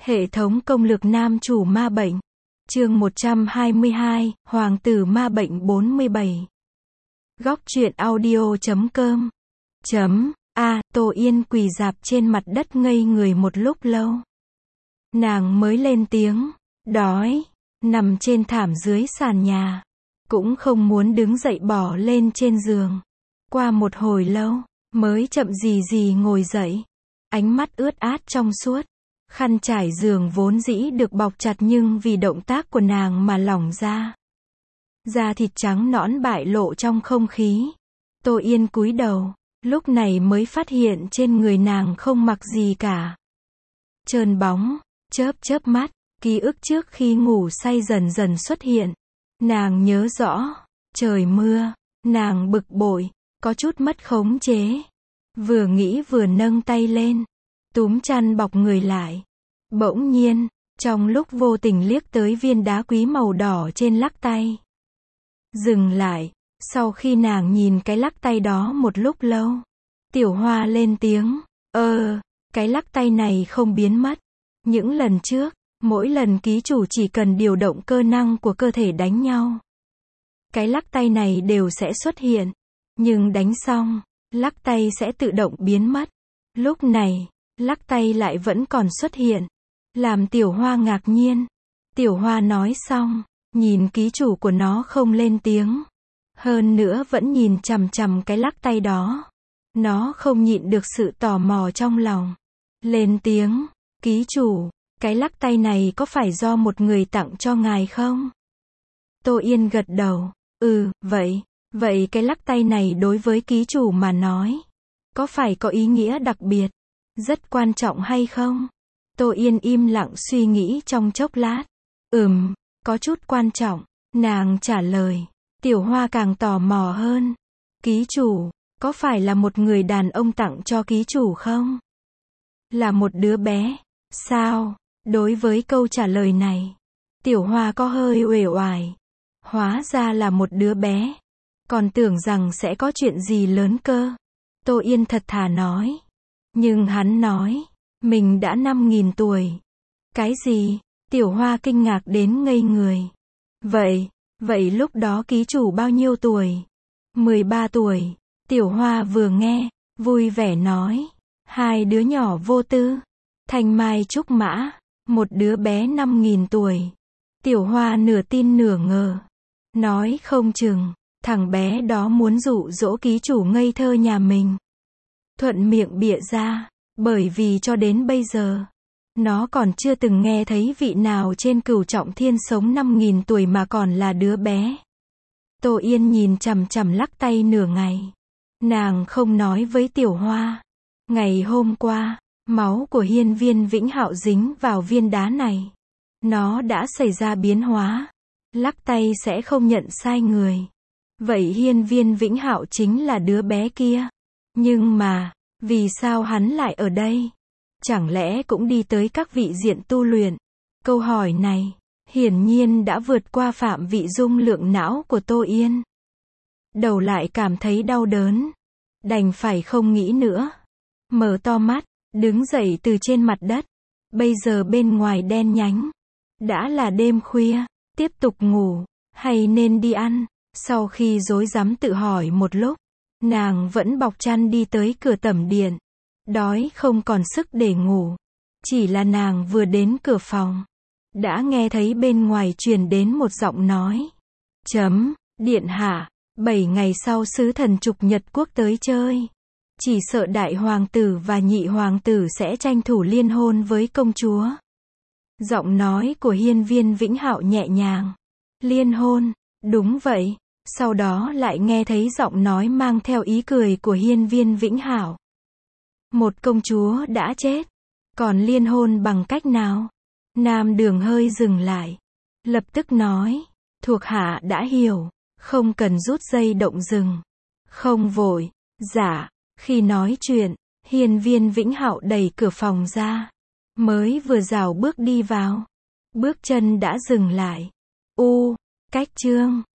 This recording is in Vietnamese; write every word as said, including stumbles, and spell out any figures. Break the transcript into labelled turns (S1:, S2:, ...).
S1: Hệ thống công lược nam chủ ma bệnh. Chương một trăm hai mươi hai, Hoàng tử ma bệnh bốn mươi bảy. Góc truyện audio chấm com. Chấm, A, Tô Yên quỳ rạp trên mặt đất ngây người một lúc lâu. Nàng mới lên tiếng, đói, nằm trên thảm dưới sàn nhà. Cũng không muốn đứng dậy bỏ lên trên giường. Qua một hồi lâu, mới chậm gì gì ngồi dậy. Ánh mắt ướt át trong suốt. Khăn trải giường vốn dĩ được bọc chặt nhưng vì động tác của nàng mà lỏng ra. Da thịt trắng nõn bại lộ trong không khí. Tô Yên cúi đầu, lúc này mới phát hiện trên người nàng không mặc gì cả. Trơn bóng, chớp chớp mắt, ký ức trước khi ngủ say dần dần xuất hiện. Nàng nhớ rõ, trời mưa, nàng bực bội, có chút mất khống chế. Vừa nghĩ vừa nâng tay lên, túm chăn bọc người lại. Bỗng nhiên, trong lúc vô tình liếc tới viên đá quý màu đỏ trên lắc tay. Dừng lại, sau khi nàng nhìn cái lắc tay đó một lúc lâu. Tiểu Hoa lên tiếng, ơ, cái lắc tay này không biến mất. Những lần trước, mỗi lần ký chủ chỉ cần điều động cơ năng của cơ thể đánh nhau. Cái lắc tay này đều sẽ xuất hiện. Nhưng đánh xong, lắc tay sẽ tự động biến mất. Lúc này, lắc tay lại vẫn còn xuất hiện. Làm Tiểu Hoa ngạc nhiên. Tiểu Hoa nói xong, nhìn ký chủ của nó không lên tiếng. Hơn nữa vẫn nhìn chằm chằm cái lắc tay đó. Nó không nhịn được sự tò mò trong lòng. Lên tiếng, ký chủ, cái lắc tay này có phải do một người tặng cho ngài không? Tô Yên gật đầu, ừ, vậy, vậy cái lắc tay này đối với ký chủ mà nói, có phải có ý nghĩa đặc biệt, rất quan trọng hay không? Tô Yên im lặng suy nghĩ trong chốc lát. Ừm, có chút quan trọng, nàng trả lời. Tiểu Hoa càng tò mò hơn. Ký chủ, có phải là một người đàn ông tặng cho ký chủ không? Là một đứa bé, sao? Đối với câu trả lời này, Tiểu Hoa có hơi uể oải. Hóa ra là một đứa bé. Còn tưởng rằng sẽ có chuyện gì lớn cơ. Tô Yên thật thà nói. Nhưng hắn nói, mình đã năm nghìn tuổi. Cái gì? Tiểu Hoa kinh ngạc đến ngây người. Vậy, vậy lúc đó ký chủ bao nhiêu tuổi? mười ba tuổi. Tiểu Hoa vừa nghe, vui vẻ nói. Hai đứa nhỏ vô tư. Thanh mai trúc mã. Một đứa bé năm nghìn tuổi. Tiểu Hoa nửa tin nửa ngờ. Nói không chừng, thằng bé đó muốn dụ dỗ ký chủ ngây thơ nhà mình. Thuận miệng bịa ra. Bởi vì cho đến bây giờ, nó còn chưa từng nghe thấy vị nào trên Cửu Trọng Thiên sống năm nghìn tuổi mà còn là đứa bé. Tô Yên nhìn chằm chằm lắc tay nửa ngày. Nàng không nói với Tiểu Hoa. Ngày hôm qua, máu của Hiên Viên Vĩnh Hạo dính vào viên đá này. Nó đã xảy ra biến hóa. Lắc tay sẽ không nhận sai người. Vậy Hiên Viên Vĩnh Hạo chính là đứa bé kia. Nhưng mà, vì sao hắn lại ở đây? Chẳng lẽ cũng đi tới các vị diện tu luyện? Câu hỏi này, hiển nhiên đã vượt qua phạm vị dung lượng não của Tô Yên. Đầu lại cảm thấy đau đớn. Đành phải không nghĩ nữa. Mở to mắt, đứng dậy từ trên mặt đất. Bây giờ bên ngoài đen nhánh. Đã là đêm khuya, tiếp tục ngủ, hay nên đi ăn? Sau khi rối rắm tự hỏi một lúc, nàng vẫn bọc chăn đi tới cửa tẩm điện. Đói không còn sức để ngủ. Chỉ là nàng vừa đến cửa phòng, đã nghe thấy bên ngoài truyền đến một giọng nói. Chấm, điện hạ, bảy ngày sau sứ thần trục Nhật quốc tới chơi. Chỉ sợ đại hoàng tử và nhị hoàng tử sẽ tranh thủ liên hôn với công chúa. Giọng nói của Hiên Viên Vĩnh Hạo nhẹ nhàng. Liên hôn, đúng vậy. Sau đó lại nghe thấy giọng nói mang theo ý cười của Hiên Viên Vĩnh Hạo. Một công chúa đã chết. Còn liên hôn bằng cách nào? Nam Đường hơi dừng lại. Lập tức nói. Thuộc hạ đã hiểu. Không cần rút dây động rừng. Không vội. Dạ. Khi nói chuyện, Hiên Viên Vĩnh Hạo đẩy cửa phòng ra. Mới vừa rảo bước đi vào. Bước chân đã dừng lại. U. Cách chương.